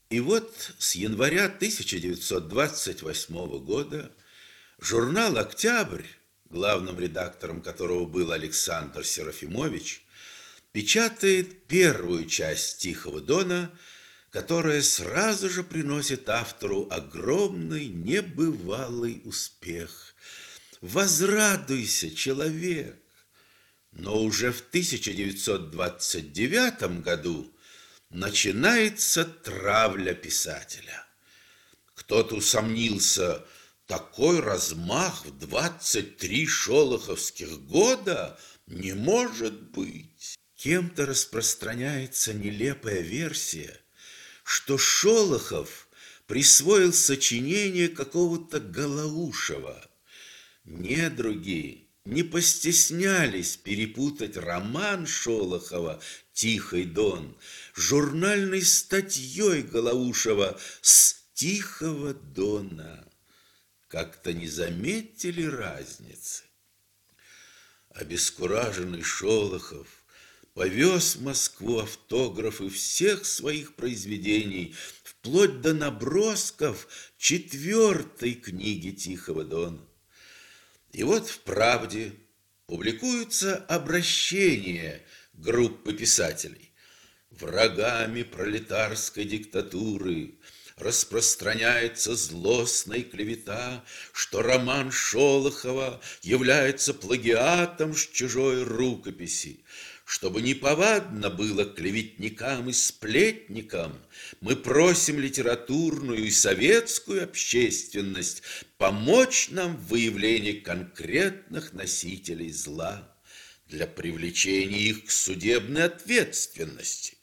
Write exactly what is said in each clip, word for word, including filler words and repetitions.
И вот с января тысяча девятьсот двадцать восьмого года журнал «Октябрь», главным редактором которого был Александр Серафимович, печатает первую часть «Тихого дона», которая сразу же приносит автору огромный небывалый успех. Возрадуйся, человек! Но уже в тысяча девятьсот двадцать девятом году начинается травля писателя. Кто-то усомнился: такой размах в двадцать три шолоховских года не может быть. Кем-то распространяется нелепая версия, что Шолохов присвоил сочинение какого-то Голоушова. Недруги не постеснялись перепутать роман Шолохова «Тихий дон» с журнальной статьей Голоушова с «Тихого дона». Как-то не заметили разницы. Обескураженный Шолохов повез в Москву автографы всех своих произведений, вплоть до набросков четвертой книги «Тихого дона». И вот в «Правде» публикуется обращение группы писателей: врагами пролетарской диктатуры распространяется злостная клевета, что роман Шолохова является плагиатом с чужой рукописи. Чтобы неповадно было клеветникам и сплетникам, мы просим литературную и советскую общественность помочь нам в выявлении конкретных носителей зла для привлечения их к судебной ответственности.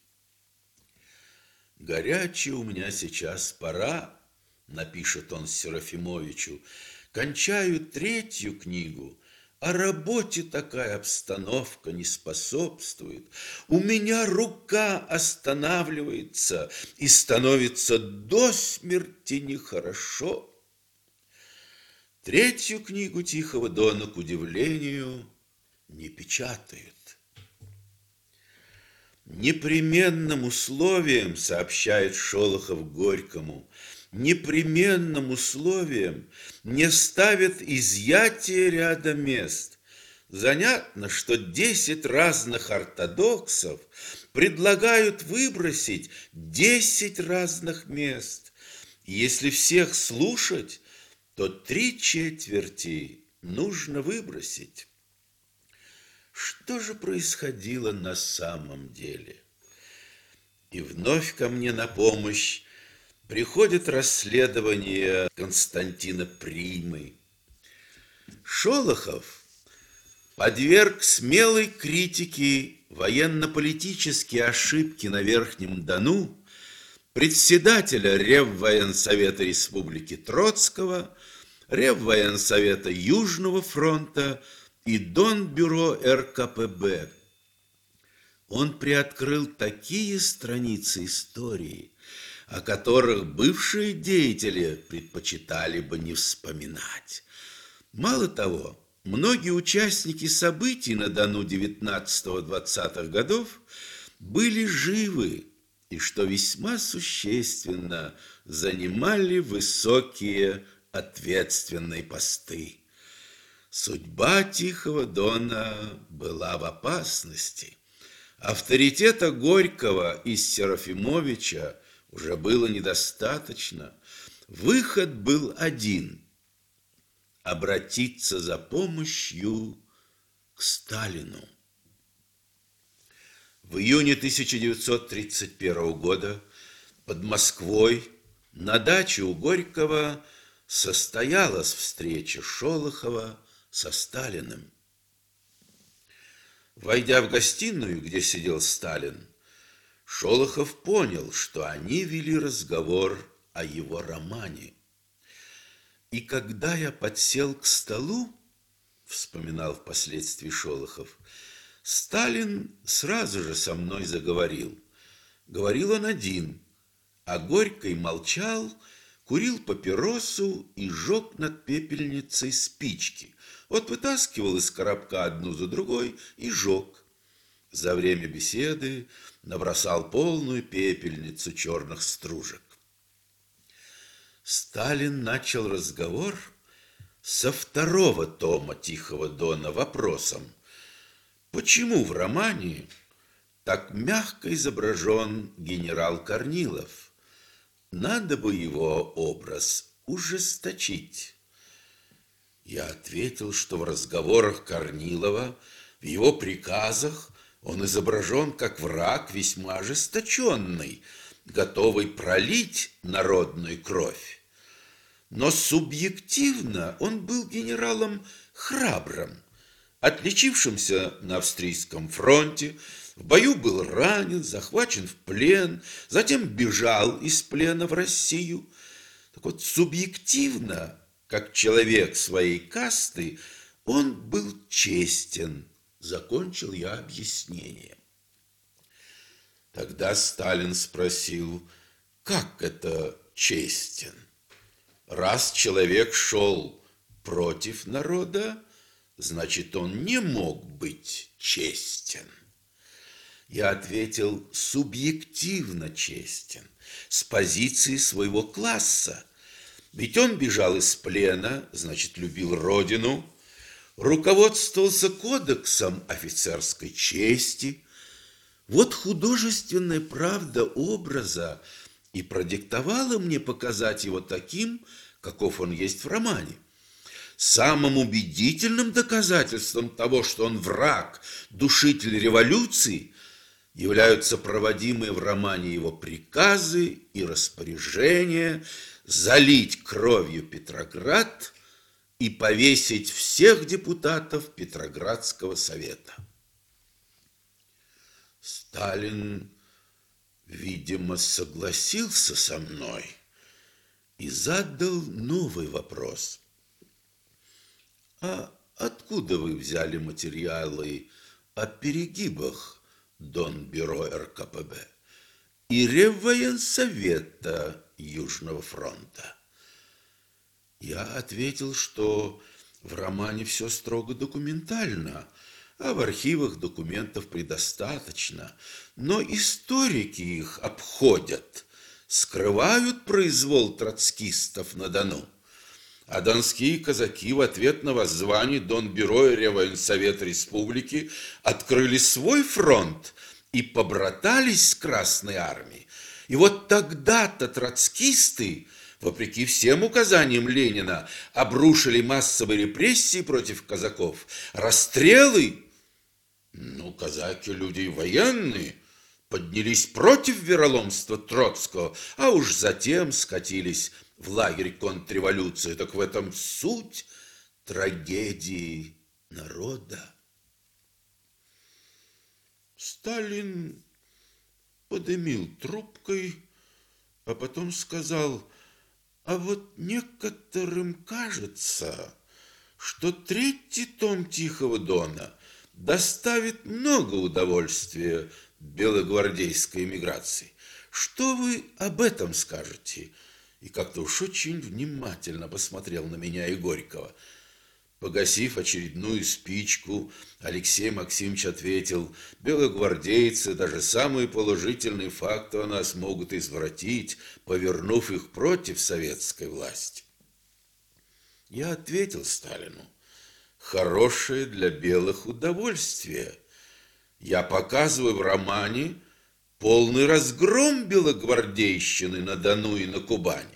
«Горячая у меня сейчас пора», — напишет он Серафимовичу, — «кончаю третью книгу, а работе такая обстановка не способствует. У меня рука останавливается и становится до смерти нехорошо». Третью книгу «Тихого дона», к удивлению, не печатают. Непременным условием, сообщает Шолохов Горькому, непременным условием не ставят изъятие ряда мест. Занятно, что десять разных ортодоксов предлагают выбросить десять разных мест. Если всех слушать, то три четверти нужно выбросить. Что же происходило на самом деле? И вновь ко мне на помощь приходит расследование Константина Примы. Шолохов подверг смелой критике военно-политические ошибки на Верхнем Дону председателя Реввоенсовета Республики Троцкого, Реввоенсовета Южного фронта и Донбюро эр ка пэ бэ. Он приоткрыл такие страницы истории, о которых бывшие деятели предпочитали бы не вспоминать. Мало того, многие участники событий на Дону девятнадцатого-двадцатых годов были живы и, что весьма существенно, занимали высокие ответственные посты. Судьба Тихого дона была в опасности. Авторитета Горького и Серафимовича уже было недостаточно. Выход был один – обратиться за помощью к Сталину. В июне тысяча девятьсот тридцать первого года под Москвой на даче у Горького состоялась встреча Шолохова со Сталиным. Войдя в гостиную, где сидел Сталин, Шолохов понял, что они вели разговор о его романе. «И когда я подсел к столу, — вспоминал впоследствии Шолохов, — Сталин сразу же со мной заговорил. Говорил он один, а Горький молчал, курил папиросу и жег над пепельницей спички. Вот вытаскивал из коробка одну за другой и жег. За время беседы набросал полную пепельницу черных стружек. Сталин начал разговор со второго тома «Тихого Дона» вопросом: почему в романе так мягко изображен генерал Корнилов? Надо бы его образ ужесточить. Я ответил, что в разговорах Корнилова, в его приказах он изображен как враг весьма ожесточенный, готовый пролить народную кровь. Но субъективно он был генералом храбрым, отличившимся на австрийском фронте, в бою был ранен, захвачен в плен, затем бежал из плена в Россию. Так вот, субъективно, как человек своей касты, он был честен. Закончил я объяснение. Тогда Сталин спросил: как это честен? Раз человек шел против народа, значит, он не мог быть честен. Я ответил: субъективно честен, с позиции своего класса. Ведь он бежал из плена, значит, любил родину, руководствовался кодексом офицерской чести. Вот художественная правда образа и продиктовала мне показать его таким, каков он есть в романе. Самым убедительным доказательством того, что он враг, душитель революции, являются проводимые в романе его приказы и распоряжения залить кровью Петроград и повесить всех депутатов Петроградского совета. Сталин, видимо, согласился со мной и задал новый вопрос. А откуда вы взяли материалы о перегибах Донбюро эр ка пэ бэ и Реввоенсовета Южного фронта? Я ответил, что в романе все строго документально, а в архивах документов предостаточно, но историки их обходят, скрывают произвол троцкистов на Дону. А донские казаки в ответ на воззвание Донбюро и Реввоенсовета Республики открыли свой фронт и побратались с Красной армией. И вот тогда-то троцкисты, вопреки всем указаниям Ленина, обрушили массовые репрессии против казаков, расстрелы. Ну, казаки люди военные, поднялись против вероломства Троцкого, а уж затем скатились в лагерь контрреволюции. Так в этом суть трагедии народа. Сталин подымил трубкой, а потом сказал: а вот некоторым кажется, что третий том «Тихого Дона» доставит много удовольствия белогвардейской эмиграции. Что вы об этом скажете? И как-то уж очень внимательно посмотрел на меня и Горького. Погасив очередную спичку, Алексей Максимович ответил: белогвардейцы даже самые положительные факты о нас могут извратить, повернув их против советской власти. Я ответил Сталину: хорошее для белых удовольствие. Я показываю в романе полный разгром белогвардейщины на Дону и на Кубани.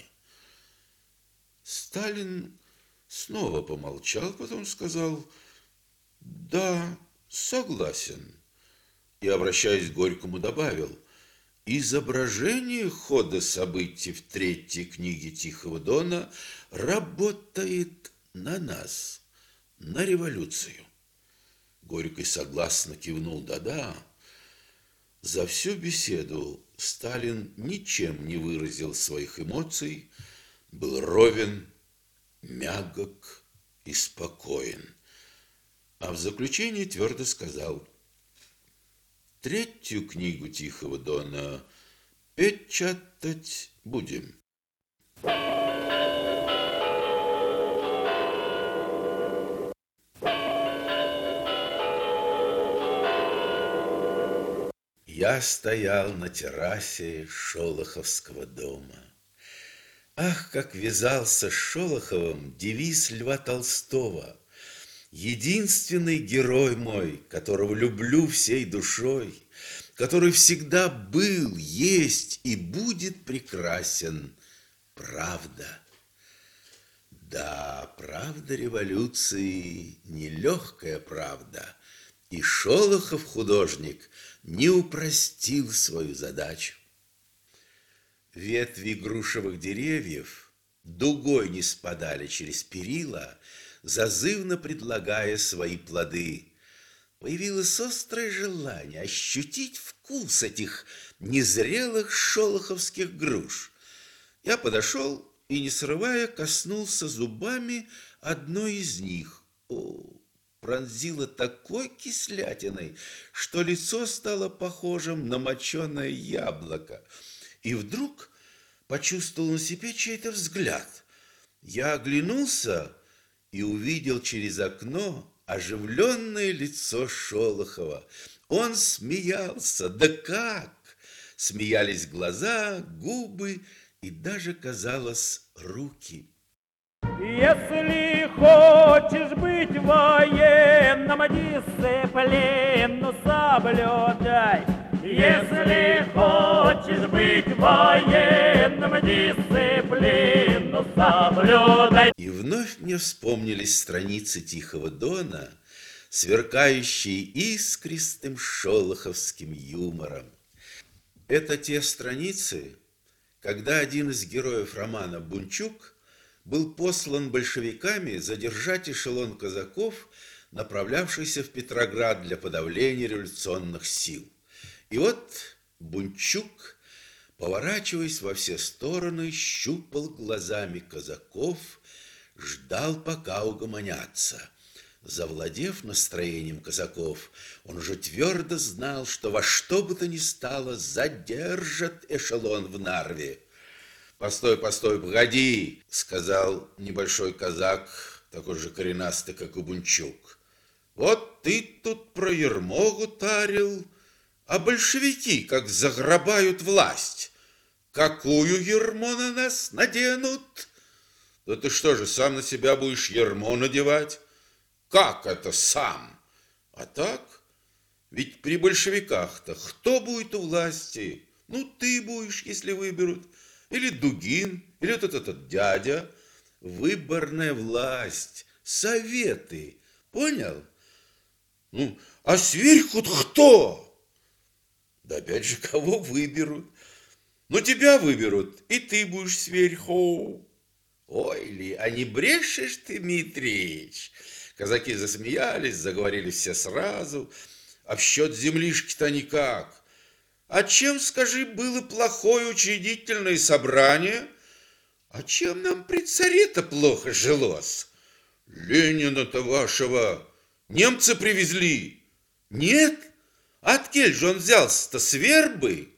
Сталин снова помолчал, потом сказал: да, согласен. И, обращаясь к Горькому, добавил: изображение хода событий в третьей книге «Тихого Дона» работает на нас, на революцию. Горький согласно кивнул: да-да. За всю беседу Сталин ничем не выразил своих эмоций, был ровен, мягок и спокоен. А в заключение твердо сказал: третью книгу «Тихого Дона» печатать будем. Я стоял на террасе Шолоховского дома. Ах, как вязался с Шолоховым девиз Льва Толстого: единственный герой мой, которого люблю всей душой, который всегда был, есть и будет прекрасен. Правда. Да, правда революции нелегкая правда, и Шолохов, художник, не упростил свою задачу. Ветви грушевых деревьев дугой не спадали через перила, зазывно предлагая свои плоды. Появилось острое желание ощутить вкус этих незрелых шолоховских груш. Я подошел и, не срывая, коснулся зубами одной из них. О, пронзило такой кислятиной, что лицо стало похожим на моченое яблоко. И вдруг почувствовал на себе чей-то взгляд. Я оглянулся и увидел через окно оживленное лицо Шолохова. Он смеялся. Да как! Смеялись глаза, губы и даже, казалось, руки. Если хочешь быть военным, дисциплину соблюдай. Если хочешь быть военным, дисциплину соблюдай. И вновь мне вспомнились страницы Тихого Дона, сверкающие искристым шолоховским юмором. Это те страницы, когда один из героев романа Бунчук был послан большевиками задержать эшелон казаков, направлявшийся в Петроград для подавления революционных сил. И вот Бунчук, поворачиваясь во все стороны, щупал глазами казаков, ждал, пока угомонятся. Завладев настроением казаков, он уже твердо знал, что во что бы то ни стало задержат эшелон в Нарве. «Постой, постой, погоди», — сказал небольшой казак, такой же коренастый, как и Бунчук. «Вот ты тут про Ермогу тарил, а большевики как заграбают власть. Какую ермо на нас наденут? Да ты что же, сам на себя будешь ермо надевать? Как это сам? А так? Ведь при большевиках-то кто будет у власти? Ну, ты будешь, если выберут. Или Дугин, или вот этот, этот дядя. Выборная власть, советы. Понял? Ну, а сверху-то кто? Да опять же, кого выберут? Ну, тебя выберут, и ты будешь сверху. Ой ли, а не брешешь ты, Митрич? Казаки засмеялись, заговорили все сразу. А в счет землишки-то никак. А чем, скажи, было плохое учредительное собрание? А чем нам при царе-то плохо жилось? Ленина-то вашего немцы привезли. Нет? Откель же он взялся-то, с вербы?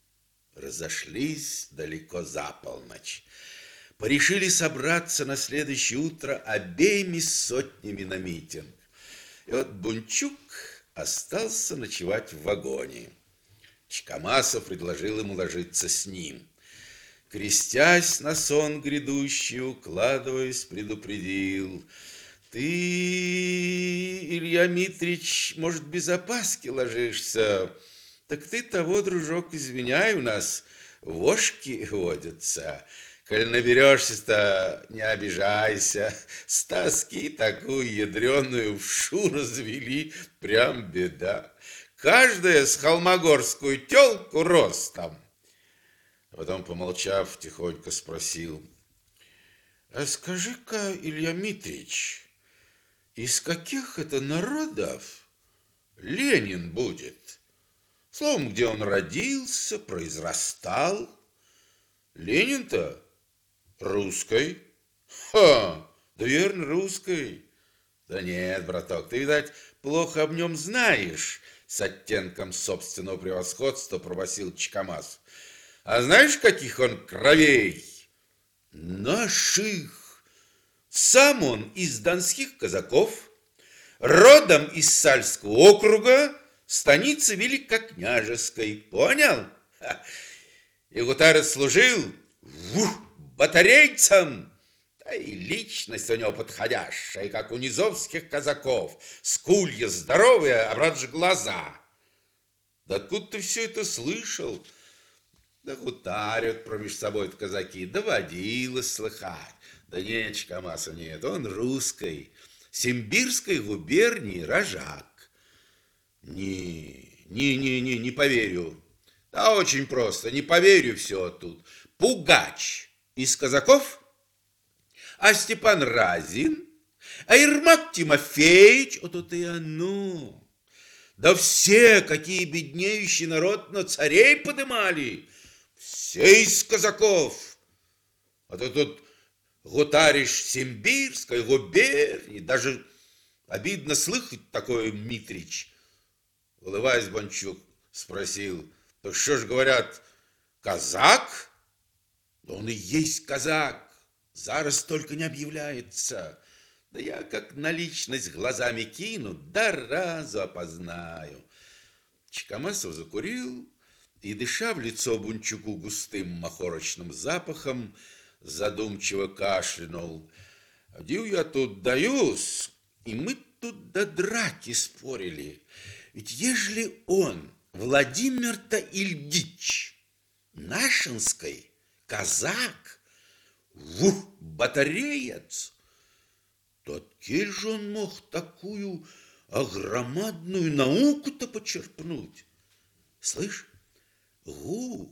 Разошлись далеко за полночь. Порешили собраться на следующее утро обеими сотнями на митинг. И вот Бунчук остался ночевать в вагоне. Чекамасов предложил ему ложиться с ним. Крестясь на сон грядущий, укладываясь, предупредил: ты, Илья Митрич, может, без опаски ложишься? Так ты того, дружок, извиняй, у нас вошки водятся. Коль наберешься-то, не обижайся. С тоски такую ядреную вшу развели, прям беда. Каждая с холмогорскую тёлку ростом. Потом, помолчав, тихонько спросил: а скажи-ка, Илья Митрич, из каких это народов Ленин будет? Словом, где он родился, произрастал? Ленин-то русской. Ха, да верно, русской. Да нет, браток, ты, видать, плохо об нем знаешь, с оттенком собственного превосходства пробасил Чекамас. А знаешь, каких он кровей? Наших. Сам он из донских казаков, родом из Сальского округа, станицы Великокняжеской. Понял? Ха. И гутарец служил, вух, батарейцем. Да и личность у него подходящая, как у низовских казаков. Скулья здоровые, а брат же глаза. Да откуда ты все это слышал? Да гутарят промеж собой казаки, доводилось слыхать. Да нет, Чекамасу нет, он русской, Симбирской губернии рожак. Не, не, не, не, не поверю. Да очень просто, не поверю все тут. Пугач из казаков, а Степан Разин, а Ермак Тимофеевич, вот это и оно. Да все, какие беднеющий народ, на царей подымали, все из казаков. А то тут гутаришь Симбирской губернии, даже обидно слыхать такое, Митрич. Улыбаясь, Бончук спросил: так что ж говорят, казак? Да он и есть казак, зараз только не объявляется. Да я как на личность глазами кину, да разу опознаю. Чекамасов закурил и, дыша в лицо Бунчуку густым махорочным запахом, задумчиво кашлянул. Дил я тут даюсь, и мы тут до драки спорили. Ведь ежели он, Владимир-то Ильич, Нашинской, казак, вух, батареец, то откель же он мог такую огромадную науку-то почерпнуть? Слышь, гутарют.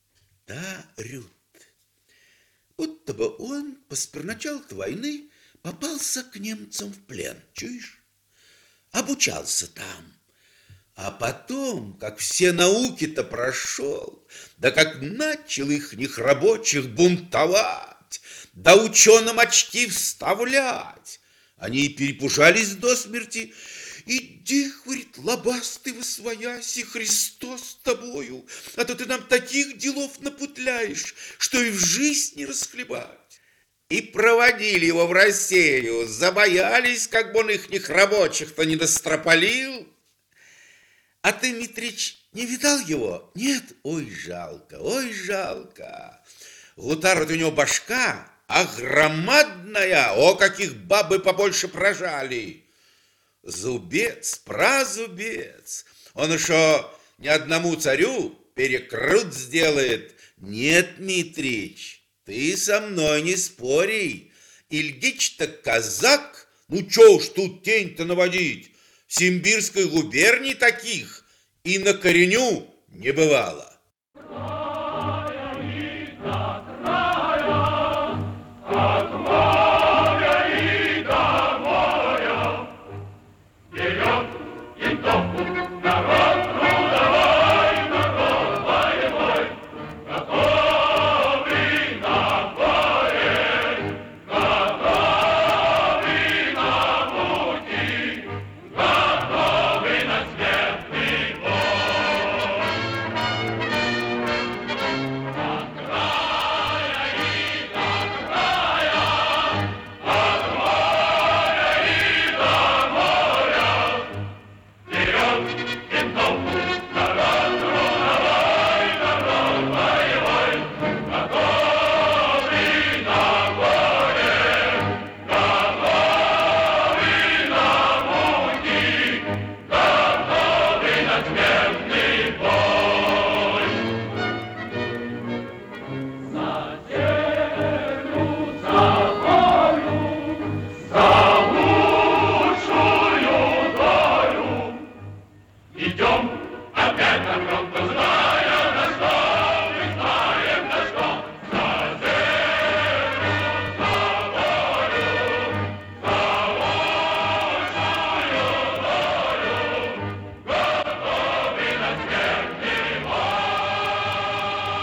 Будто бы он после начала войны попался к немцам в плен, чуешь? Обучался там. А потом, как все науки-то прошел, да как начал ихних рабочих бунтовать, да ученым очки вставлять, они и перепужались до смерти. Иди, говорит, лобастый восвояси, Христос с тобою, а то ты нам таких делов напутляешь, что и в жизнь не расхлебать. И проводили его в Россию, забоялись, как бы он ихних рабочих-то не достропалил. А ты, Митрич, не видал его? Нет? Ой, жалко, ой, жалко. Гутар, вот у него башка огромадная, о, каких бабы побольше прожали. Зубец, празубец. Он еще ни одному царю перекрут сделает. Нет, Митрич, ты со мной не спори. Ильич-то казак, ну че уж тут тень-то наводить? В Симбирской губернии таких и на кореню не бывало.